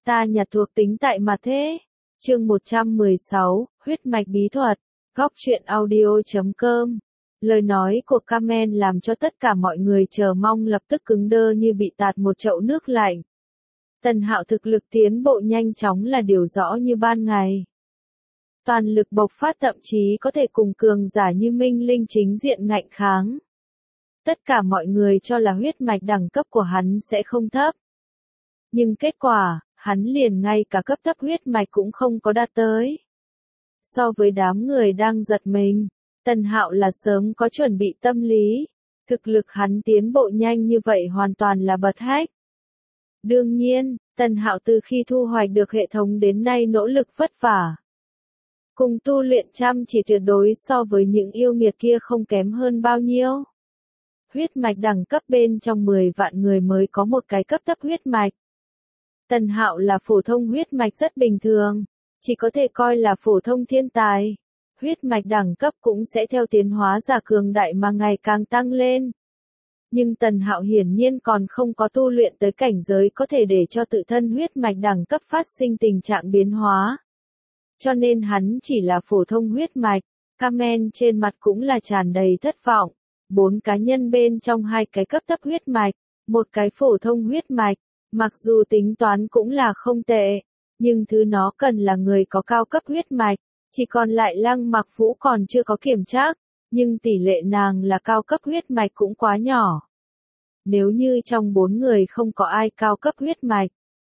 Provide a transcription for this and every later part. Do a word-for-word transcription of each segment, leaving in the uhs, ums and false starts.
Ta nhặt thuộc tính tại mặt thế. Chương một trăm mười sáu, huyết mạch bí thuật. Góc truyện audio chấm com. Lời nói của Carmen làm cho tất cả mọi người chờ mong lập tức cứng đơ như bị tạt một chậu nước lạnh. Tần Hạo thực lực tiến bộ nhanh chóng là điều rõ như ban ngày. Toàn lực bộc phát thậm chí có thể cùng cường giả như Minh Linh chính diện ngạnh kháng. Tất cả mọi người cho là huyết mạch đẳng cấp của hắn sẽ không thấp. Nhưng kết quả, hắn liền ngay cả cấp thấp huyết mạch cũng không có đạt tới. So với đám người đang giật mình, Tần Hạo là sớm có chuẩn bị tâm lý. Thực lực hắn tiến bộ nhanh như vậy hoàn toàn là bật hách. Đương nhiên, Tần Hạo từ khi thu hoạch được hệ thống đến nay nỗ lực vất vả. Cùng tu luyện chăm chỉ tuyệt đối so với những yêu nghiệt kia không kém hơn bao nhiêu. Huyết mạch đẳng cấp bên trong mười vạn người mới có một cái cấp thấp huyết mạch. Tần Hạo là phổ thông huyết mạch rất bình thường, chỉ có thể coi là phổ thông thiên tài. Huyết mạch đẳng cấp cũng sẽ theo tiến hóa giả cường đại mà ngày càng tăng lên. Nhưng Tần Hạo hiển nhiên còn không có tu luyện tới cảnh giới có thể để cho tự thân huyết mạch đẳng cấp phát sinh tình trạng biến hóa. Cho nên hắn chỉ là phổ thông huyết mạch. Carmen trên mặt cũng là tràn đầy thất vọng. Bốn cá nhân bên trong hai cái cấp thấp huyết mạch, một cái phổ thông huyết mạch, mặc dù tính toán cũng là không tệ, nhưng thứ nó cần là người có cao cấp huyết mạch, chỉ còn lại Lăng Mặc Vũ còn chưa có kiểm tra, nhưng tỷ lệ nàng là cao cấp huyết mạch cũng quá nhỏ. Nếu như trong bốn người không có ai cao cấp huyết mạch,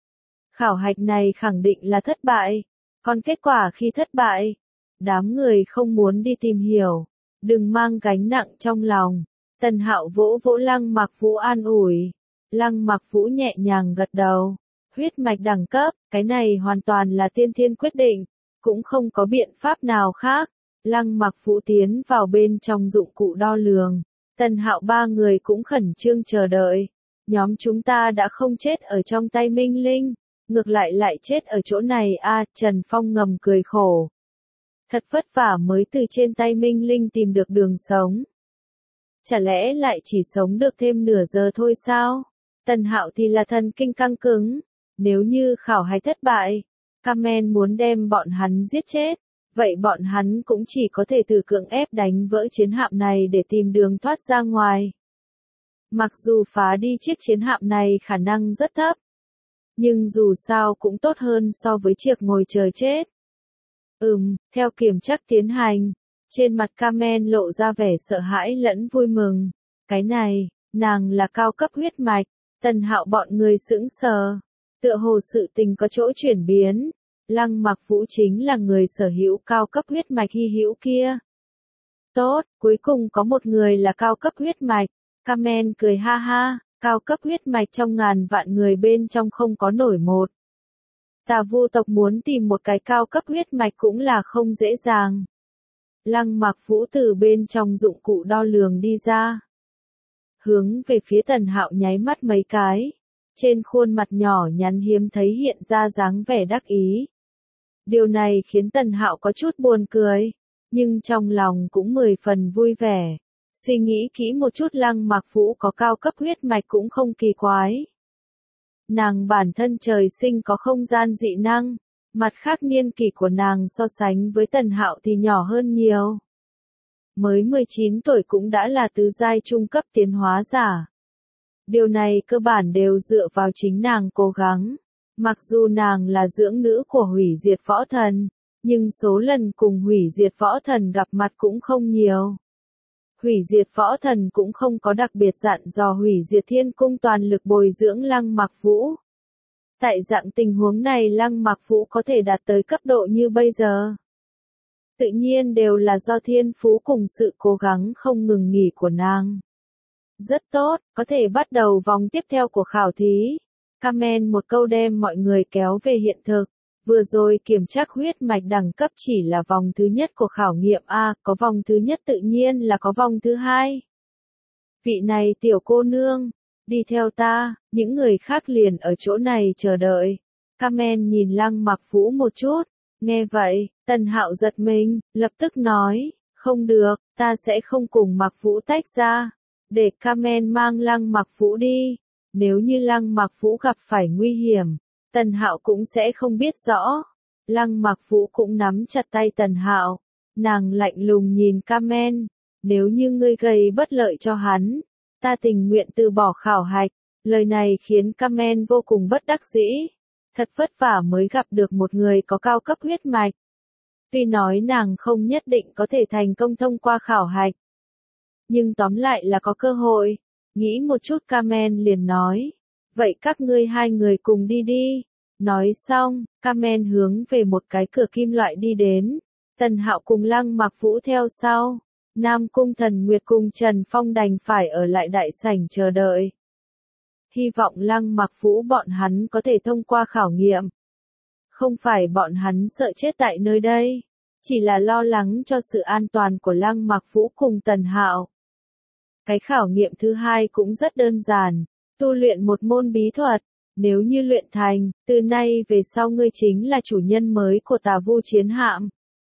khảo hạch này khẳng định là thất bại, còn kết quả khi thất bại, đám người không muốn đi tìm hiểu. Đừng mang gánh nặng trong lòng. Tần Hạo vỗ vỗ Lăng Mặc Vũ an ủi. Lăng Mặc Vũ nhẹ nhàng gật đầu. Huyết mạch đẳng cấp, cái này hoàn toàn là tiên thiên quyết định, cũng không có biện pháp nào khác. Lăng Mặc Vũ tiến vào bên trong dụng cụ đo lường. Tần Hạo ba người cũng khẩn trương chờ đợi. Nhóm chúng ta đã không chết ở trong tay Minh Linh, ngược lại lại chết ở chỗ này a. À, Trần Phong ngầm cười khổ. Thật vất vả mới từ trên tay Minh Linh tìm được đường sống. Chả lẽ lại chỉ sống được thêm nửa giờ thôi sao? Tần Hạo thì là thần kinh căng cứng. Nếu như khảo hạch thất bại, Carmen muốn đem bọn hắn giết chết, vậy bọn hắn cũng chỉ có thể từ cưỡng ép đánh vỡ chiến hạm này để tìm đường thoát ra ngoài. Mặc dù phá đi chiếc chiến hạm này khả năng rất thấp, nhưng dù sao cũng tốt hơn so với việc ngồi chờ chết. Ừm, theo kiểm tra tiến hành, trên mặt Carmen lộ ra vẻ sợ hãi lẫn vui mừng. Cái này, nàng là cao cấp huyết mạch. Tần Hạo bọn người sững sờ. Tựa hồ sự tình có chỗ chuyển biến. Lăng Mặc Vũ chính là người sở hữu cao cấp huyết mạch hy hữu kia. Tốt, cuối cùng có một người là cao cấp huyết mạch. Carmen cười ha ha, cao cấp huyết mạch trong ngàn vạn người bên trong không có nổi một. Tà Vu tộc muốn tìm một cái cao cấp huyết mạch cũng là không dễ dàng. Lăng Mặc Vũ từ bên trong dụng cụ đo lường đi ra. Hướng về phía Tần Hạo nháy mắt mấy cái. Trên khuôn mặt nhỏ nhắn hiếm thấy hiện ra dáng vẻ đắc ý. Điều này khiến Tần Hạo có chút buồn cười, nhưng trong lòng cũng mười phần vui vẻ. Suy nghĩ kỹ một chút Lăng Mặc Vũ có cao cấp huyết mạch cũng không kỳ quái. Nàng bản thân trời sinh có không gian dị năng, mặt khác niên kỷ của nàng so sánh với Tần Hạo thì nhỏ hơn nhiều. Mới mười chín tuổi cũng đã là tứ giai trung cấp tiến hóa giả. Điều này cơ bản đều dựa vào chính nàng cố gắng. Mặc dù nàng là dưỡng nữ của hủy diệt võ thần, nhưng số lần cùng hủy diệt võ thần gặp mặt cũng không nhiều. Hủy diệt võ thần cũng không có đặc biệt dặn dò hủy diệt thiên cung toàn lực bồi dưỡng Lăng Mặc Vũ. Tại dạng tình huống này Lăng Mặc Vũ có thể đạt tới cấp độ như bây giờ. Tự nhiên đều là do thiên phú cùng sự cố gắng không ngừng nghỉ của nàng. Rất tốt, có thể bắt đầu vòng tiếp theo của khảo thí. Carmen một câu đem mọi người kéo về hiện thực. Vừa rồi kiểm tra huyết mạch đẳng cấp chỉ là vòng thứ nhất của khảo nghiệm A, có vòng thứ nhất tự nhiên là có vòng thứ hai. Vị này tiểu cô nương, đi theo ta, những người khác liền ở chỗ này chờ đợi. Carmen nhìn Lăng Mặc Vũ một chút, nghe vậy, Tần Hạo giật mình, lập tức nói, không được, ta sẽ không cùng Mặc Vũ tách ra, để Carmen mang Lăng Mặc Vũ đi. Nếu như Lăng Mặc Vũ gặp phải nguy hiểm, Tần Hạo cũng sẽ không biết rõ. Lăng Mặc Vũ cũng nắm chặt tay Tần Hạo. Nàng lạnh lùng nhìn Carmen. Nếu như ngươi gây bất lợi cho hắn, ta tình nguyện từ bỏ khảo hạch. Lời này khiến Carmen vô cùng bất đắc dĩ. Thật vất vả mới gặp được một người có cao cấp huyết mạch. Tuy nói nàng không nhất định có thể thành công thông qua khảo hạch. Nhưng tóm lại là có cơ hội. Nghĩ một chút Carmen liền nói. Vậy các ngươi hai người cùng đi đi. Nói xong, Carmen hướng về một cái cửa kim loại đi đến. Tần Hạo cùng Lăng Mặc Vũ theo sau. Nam Cung Thần Nguyệt cùng Trần Phong đành phải ở lại đại sảnh chờ đợi. Hy vọng Lăng Mặc Vũ bọn hắn có thể thông qua khảo nghiệm. Không phải bọn hắn sợ chết tại nơi đây, chỉ là lo lắng cho sự an toàn của Lăng Mặc Vũ cùng Tần Hạo. Cái khảo nghiệm thứ hai cũng rất đơn giản, tu luyện một môn bí thuật. Nếu như luyện thành, từ nay về sau ngươi chính là chủ nhân mới của Tà Vu Chiến Hạm.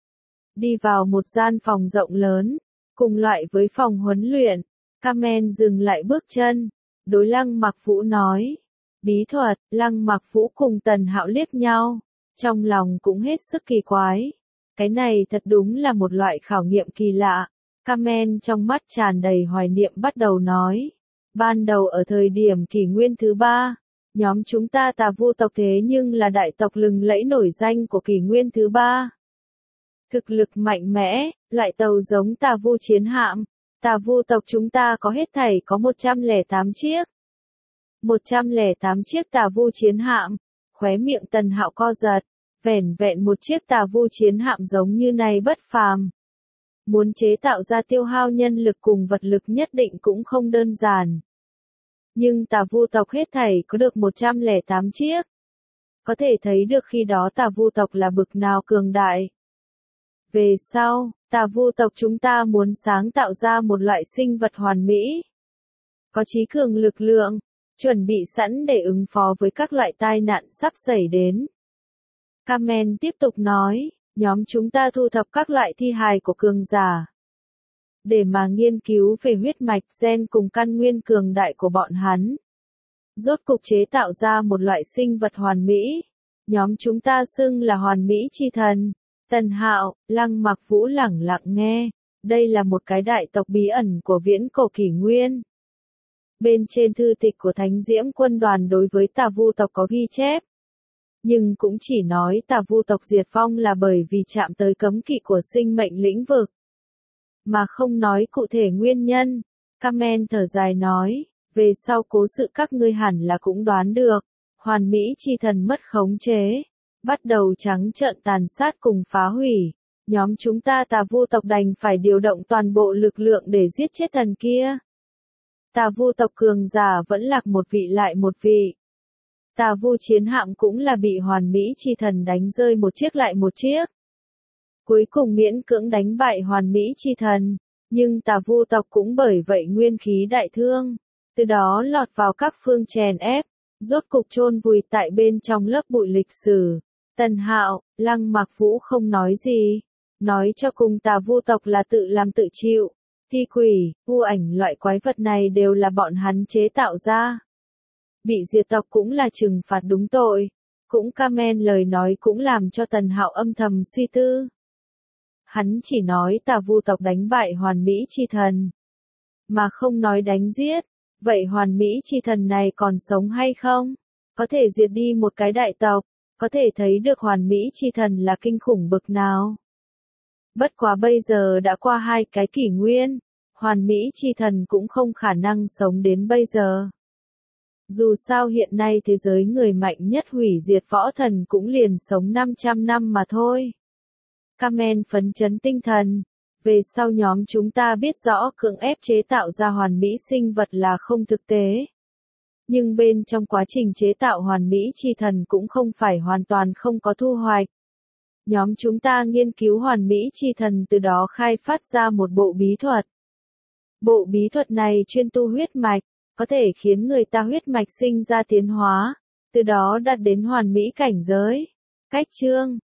Đi vào một gian phòng rộng lớn, cùng loại với phòng huấn luyện, Carmen dừng lại bước chân, đối Lăng Mặc Vũ nói. Bí thuật, Lăng Mặc Vũ cùng Tần Hạo liếc nhau, trong lòng cũng hết sức kỳ quái. Cái này thật đúng là một loại khảo nghiệm kỳ lạ. Carmen trong mắt tràn đầy hoài niệm bắt đầu nói. Ban đầu ở thời điểm kỷ nguyên thứ ba, nhóm chúng ta Tà Vu tộc thế nhưng là đại tộc lừng lẫy nổi danh của kỷ nguyên thứ ba. Thực lực mạnh mẽ, loại tàu giống Tà Vu Chiến Hạm. Tà Vu tộc chúng ta có hết thảy có một trăm lẻ tám chiếc. một trăm lẻ tám chiếc Tà Vu Chiến Hạm. Khóe miệng Tần Hạo co giật. Vẻn vẹn một chiếc Tà Vu Chiến Hạm giống như này bất phàm. Muốn chế tạo ra tiêu hao nhân lực cùng vật lực nhất định cũng không đơn giản. Nhưng Tà Vu tộc hết thảy có được một trăm lẻ tám chiếc. Có thể thấy được khi đó Tà Vu tộc là bực nào cường đại. Về sau, Tà Vu tộc chúng ta muốn sáng tạo ra một loại sinh vật hoàn mỹ. Có trí cường lực lượng, chuẩn bị sẵn để ứng phó với các loại tai nạn sắp xảy đến. Carmen tiếp tục nói, nhóm chúng ta thu thập các loại thi hài của cường giả. Để mà nghiên cứu về huyết mạch gen cùng căn nguyên cường đại của bọn hắn. Rốt cục chế tạo ra một loại sinh vật hoàn mỹ. Nhóm chúng ta xưng là hoàn mỹ chi thần. Tần Hạo, Lăng Mặc Vũ lẳng lặng nghe. Đây là một cái đại tộc bí ẩn của viễn cổ kỷ nguyên. Bên trên thư tịch của Thánh Diễm quân đoàn đối với Tà Vu tộc có ghi chép. Nhưng cũng chỉ nói Tà Vu tộc diệt vong là bởi vì chạm tới cấm kỵ của sinh mệnh lĩnh vực. Mà không nói cụ thể nguyên nhân. Carmen thở dài nói, về sau cố sự các ngươi hẳn là cũng đoán được. Hoàn mỹ chi thần mất khống chế. Bắt đầu trắng trợn tàn sát cùng phá hủy. Nhóm chúng ta Tà Vu tộc đành phải điều động toàn bộ lực lượng để giết chết thần kia. Tà Vu tộc cường giả vẫn lạc một vị lại một vị. Tà Vu Chiến Hạm cũng là bị hoàn mỹ chi thần đánh rơi một chiếc lại một chiếc. Cuối cùng miễn cưỡng đánh bại hoàn mỹ chi thần, nhưng Tà Vu tộc cũng bởi vậy nguyên khí đại thương, từ đó lọt vào các phương chèn ép, rốt cục chôn vùi tại bên trong lớp bụi lịch sử. Tần Hạo, Lăng Mặc Vũ không nói gì, nói cho cùng Tà Vu tộc là tự làm tự chịu, thi quỷ, u ảnh loại quái vật này đều là bọn hắn chế tạo ra. Bị diệt tộc cũng là trừng phạt đúng tội. Cũng Carmen lời nói cũng làm cho Tần Hạo âm thầm suy tư. Hắn chỉ nói Tà Vu tộc đánh bại hoàn mỹ chi thần, mà không nói đánh giết. Vậy hoàn mỹ chi thần này còn sống hay không? Có thể diệt đi một cái đại tộc, có thể thấy được hoàn mỹ chi thần là kinh khủng bực nào. Bất quá bây giờ đã qua hai cái kỷ nguyên, hoàn mỹ chi thần cũng không khả năng sống đến bây giờ. Dù sao hiện nay thế giới người mạnh nhất hủy diệt võ thần cũng liền sống năm trăm năm mà thôi. Carmen phấn chấn tinh thần. Về sau nhóm chúng ta biết rõ cưỡng ép chế tạo ra hoàn mỹ sinh vật là không thực tế. Nhưng bên trong quá trình chế tạo hoàn mỹ chi thần cũng không phải hoàn toàn không có thu hoạch. Nhóm chúng ta nghiên cứu hoàn mỹ chi thần từ đó khai phát ra một bộ bí thuật. Bộ bí thuật này chuyên tu huyết mạch, có thể khiến người ta huyết mạch sinh ra tiến hóa, từ đó đạt đến hoàn mỹ cảnh giới. Cách chương